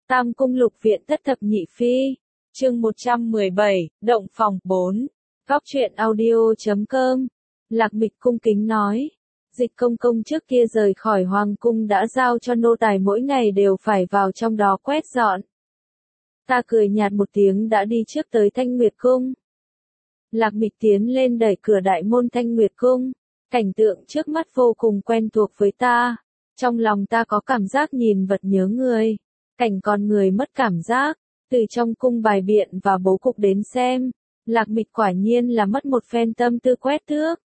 Tam Cung Lục Viện Thất Thập Nhị Phi, chương 117, Động Phòng 4, Góc truyện audio.com, Lạc Mịch cung kính nói. Dịch công công trước kia rời khỏi Hoàng cung đã giao cho nô tài mỗi ngày đều phải vào trong đó quét dọn. Ta cười nhạt một tiếng đã đi trước tới Thanh Nguyệt Cung. Lạc Mịch tiến lên đẩy cửa đại môn Thanh Nguyệt Cung, cảnh tượng trước mắt vô cùng quen thuộc với ta. Trong lòng ta có cảm giác nhìn vật nhớ người, cảnh con người mất cảm giác, từ trong cung bài biện và bố cục đến xem, Lạc Mịch quả nhiên là mất một phen tâm tư quét thước.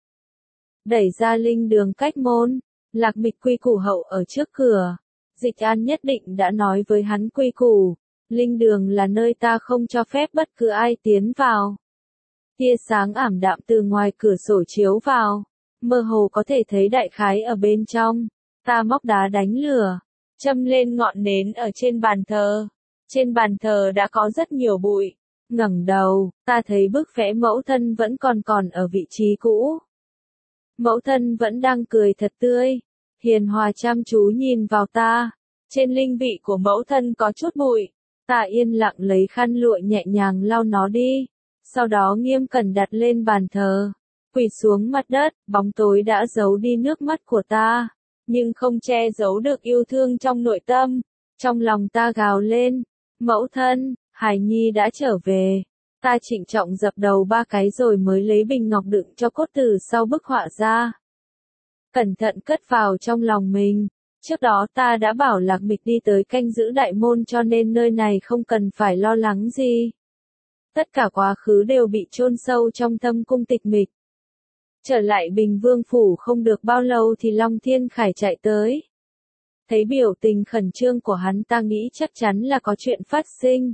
Đẩy ra linh đường cách môn, Lạc Mịch quy củ hậu ở trước cửa. Dịch An nhất định đã nói với hắn quy củ, linh đường là nơi ta không cho phép bất cứ ai tiến vào. Tia sáng ảm đạm từ ngoài cửa sổ chiếu vào, mơ hồ có thể thấy đại khái ở bên trong. Ta móc đá đánh lửa, châm lên ngọn nến ở trên bàn thờ. Trên bàn thờ đã có rất nhiều bụi. Ngẩng đầu, ta thấy bức vẽ mẫu thân vẫn còn ở vị trí cũ. Mẫu thân vẫn đang cười thật tươi, hiền hòa chăm chú nhìn vào ta. Trên linh vị của mẫu thân có chút bụi. Ta yên lặng lấy khăn lụa nhẹ nhàng lau nó đi. Sau đó nghiêm cẩn đặt lên bàn thờ. Quỳ xuống mặt đất, bóng tối đã giấu đi nước mắt của ta. Nhưng không che giấu được yêu thương trong nội tâm. Trong lòng ta gào lên, mẫu thân, Hải Nhi đã trở về. Ta trịnh trọng dập đầu 3 cái rồi mới lấy bình ngọc đựng cho cốt từ sau bức họa ra. Cẩn thận cất vào trong lòng mình. Trước đó ta đã bảo Lạc Mịch đi tới canh giữ đại môn cho nên nơi này không cần phải lo lắng gì. Tất cả quá khứ đều bị chôn sâu trong thâm cung tịch mịch. Trở lại Bình Vương Phủ không được bao lâu thì Long Thiên Khải chạy tới. Thấy biểu tình khẩn trương của hắn ta nghĩ chắc chắn là có chuyện phát sinh.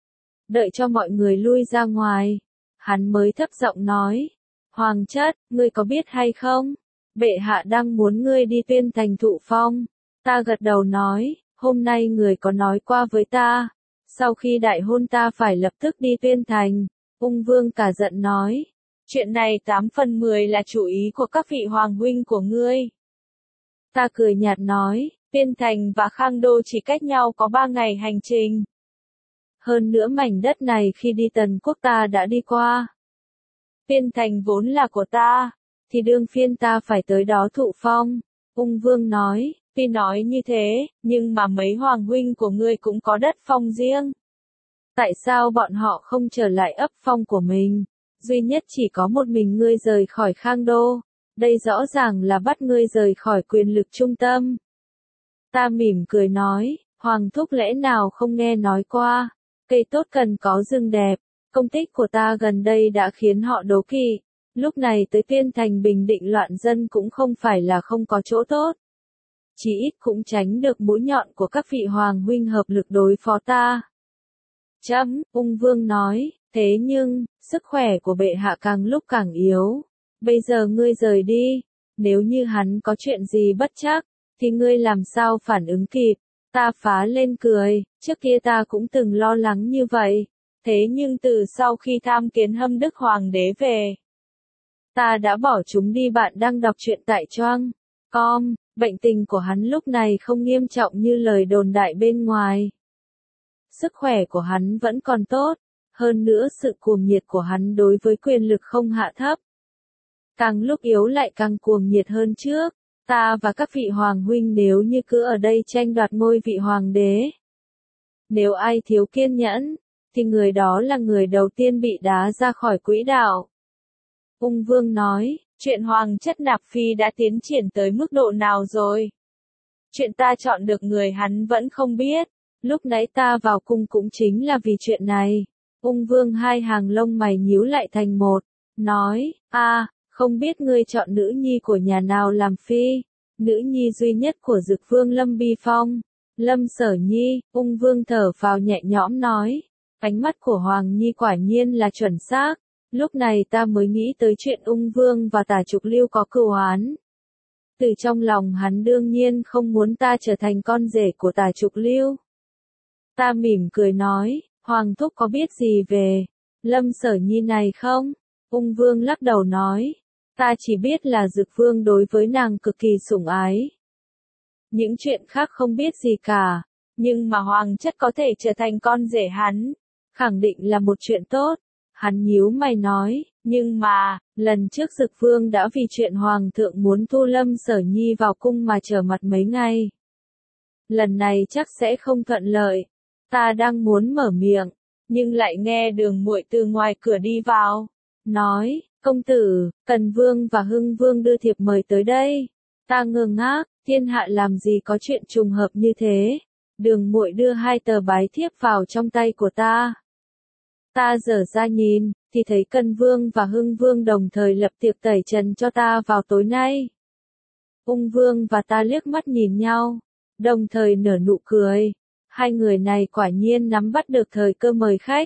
Đợi cho mọi người lui ra ngoài, hắn mới thấp giọng nói, Hoàng chất, ngươi có biết hay không? Bệ hạ đang muốn ngươi đi Tuyên Thành thụ phong. Ta gật đầu nói, hôm nay người có nói qua với ta. Sau khi đại hôn ta phải lập tức đi Tuyên Thành. Ung Vương cả giận nói, chuyện này 8 phần 10 là chủ ý của các vị hoàng huynh của ngươi. Ta cười nhạt nói, Tuyên Thành và Khang Đô chỉ cách nhau có 3 ngày hành trình. Hơn nữa mảnh đất này khi đi Tần Quốc ta đã đi qua. Tuyên Thành vốn là của ta, thì đương phiên ta phải tới đó thụ phong. Ung Vương nói, tuy nói như thế, nhưng mà mấy hoàng huynh của ngươi cũng có đất phong riêng. Tại sao bọn họ không trở lại ấp phong của mình? Duy nhất chỉ có một mình ngươi rời khỏi Khang Đô. Đây rõ ràng là bắt ngươi rời khỏi quyền lực trung tâm. Ta mỉm cười nói, Hoàng thúc lẽ nào không nghe nói qua. Cây tốt cần có rừng đẹp. Công tích của ta gần đây đã khiến họ đố kỵ. Lúc này tới Tuyên Thành bình định loạn dân cũng không phải là không có chỗ tốt. Chỉ ít cũng tránh được mũi nhọn của các vị hoàng huynh hợp lực đối phó ta. Ung Vương nói, thế nhưng, sức khỏe của bệ hạ càng lúc càng yếu. Bây giờ ngươi rời đi, nếu như hắn có chuyện gì bất trắc, thì ngươi làm sao phản ứng kịp? Ta phá lên cười, trước kia ta cũng từng lo lắng như vậy. Thế nhưng từ sau khi tham kiến Hâm Đức Hoàng đế về, ta đã bỏ chúng đi. Bạn đang đọc truyện tại Choang.com, bệnh tình của hắn lúc này không nghiêm trọng như lời đồn đại bên ngoài. Sức khỏe của hắn vẫn còn tốt, hơn nữa sự cuồng nhiệt của hắn đối với quyền lực không hạ thấp. Càng lúc yếu lại càng cuồng nhiệt hơn trước. Ta và các vị hoàng huynh nếu như cứ ở đây tranh đoạt ngôi vị hoàng đế. Nếu ai thiếu kiên nhẫn, thì người đó là người đầu tiên bị đá ra khỏi quỹ đạo. Ung Vương nói, chuyện Hoàng chất nạp phi đã tiến triển tới mức độ nào rồi? Chuyện ta chọn được người hắn vẫn không biết. Lúc nãy ta vào cung cũng chính là vì chuyện này. Ung Vương hai hàng lông mày nhíu lại thành một, nói, không biết ngươi chọn nữ nhi của nhà nào làm phi? Nữ nhi duy nhất của Dực Vương Lâm Bi Phong. Lâm Sở Nhi. Ung Vương thở phào nhẹ nhõm nói, ánh mắt của Hoàng Nhi quả nhiên là chuẩn xác. Lúc này ta mới nghĩ tới chuyện Ung Vương và Tả Trục Lưu có cừu oán. Từ trong lòng hắn đương nhiên không muốn ta trở thành con rể của Tả Trục Lưu. Ta mỉm cười nói, Hoàng thúc có biết gì về Lâm Sở Nhi này không? Ung Vương lắc đầu nói, ta chỉ biết là Dực Vương đối với nàng cực kỳ sủng ái. Những chuyện khác không biết gì cả. Nhưng mà hoàng chất có thể trở thành con rể hắn, khẳng định là một chuyện tốt. Hắn nhíu mày nói, nhưng mà, lần trước Dực Vương đã vì chuyện Hoàng thượng muốn thu Lâm Sở Nhi vào cung mà trở mặt mấy ngày. Lần này chắc sẽ không thuận lợi. Ta đang muốn mở miệng, nhưng lại nghe Đường Muội từ ngoài cửa đi vào. Nói, công tử, Cần Vương và Hưng Vương đưa thiệp mời tới đây. Ta ngơ ngác, thiên hạ làm gì có chuyện trùng hợp như thế. Đường Muội đưa 2 tờ bái thiếp vào trong tay của ta. Ta dở ra nhìn, thì thấy Cần Vương và Hưng Vương đồng thời lập tiệc tẩy trần cho ta vào tối nay. Ung Vương và ta liếc mắt nhìn nhau, đồng thời nở nụ cười. Hai người này quả nhiên nắm bắt được thời cơ mời khách.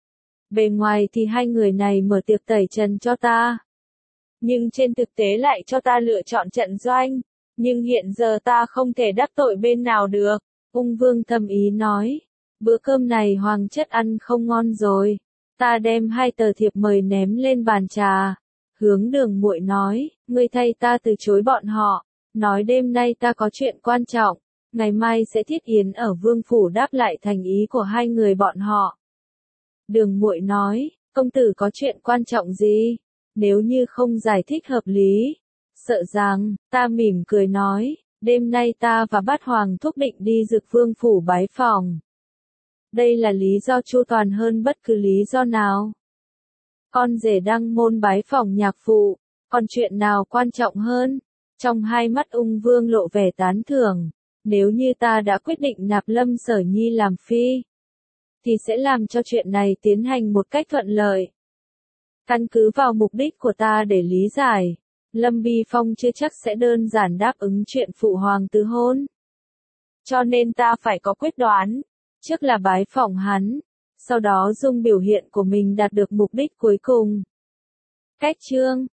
Bề ngoài thì hai người này mở tiệc tẩy trần cho ta, nhưng trên thực tế lại cho ta lựa chọn trận doanh. Nhưng hiện giờ ta không thể đắc tội bên nào được. Ung Vương thầm ý nói, bữa cơm này hoàng chất ăn không ngon rồi. Ta đem 2 tờ thiệp mời ném lên bàn trà. Hướng Đường Muội nói, ngươi thay ta từ chối bọn họ. Nói đêm nay ta có chuyện quan trọng. Ngày mai sẽ thiết yến ở Vương Phủ đáp lại thành ý của hai người bọn họ. Đường Muội nói, công tử có chuyện quan trọng gì? Nếu như không giải thích hợp lý, sợ rằng, ta mỉm cười nói, đêm nay ta và Bát Hoàng thúc định đi Dực Vương Phủ bái phỏng. Đây là lý do chu toàn hơn bất cứ lý do nào. Con rể đăng môn bái phỏng nhạc phụ, còn chuyện nào quan trọng hơn? Trong hai mắt Ung Vương lộ vẻ tán thưởng. Nếu như ta đã quyết định nạp Lâm Sở Nhi làm phi, thì sẽ làm cho chuyện này tiến hành một cách thuận lợi. Căn cứ vào mục đích của ta để lý giải, Lâm Bi Phong chưa chắc sẽ đơn giản đáp ứng chuyện phụ hoàng tứ hôn. Cho nên ta phải có quyết đoán, trước là bái phỏng hắn, sau đó dùng biểu hiện của mình đạt được mục đích cuối cùng. Cách chương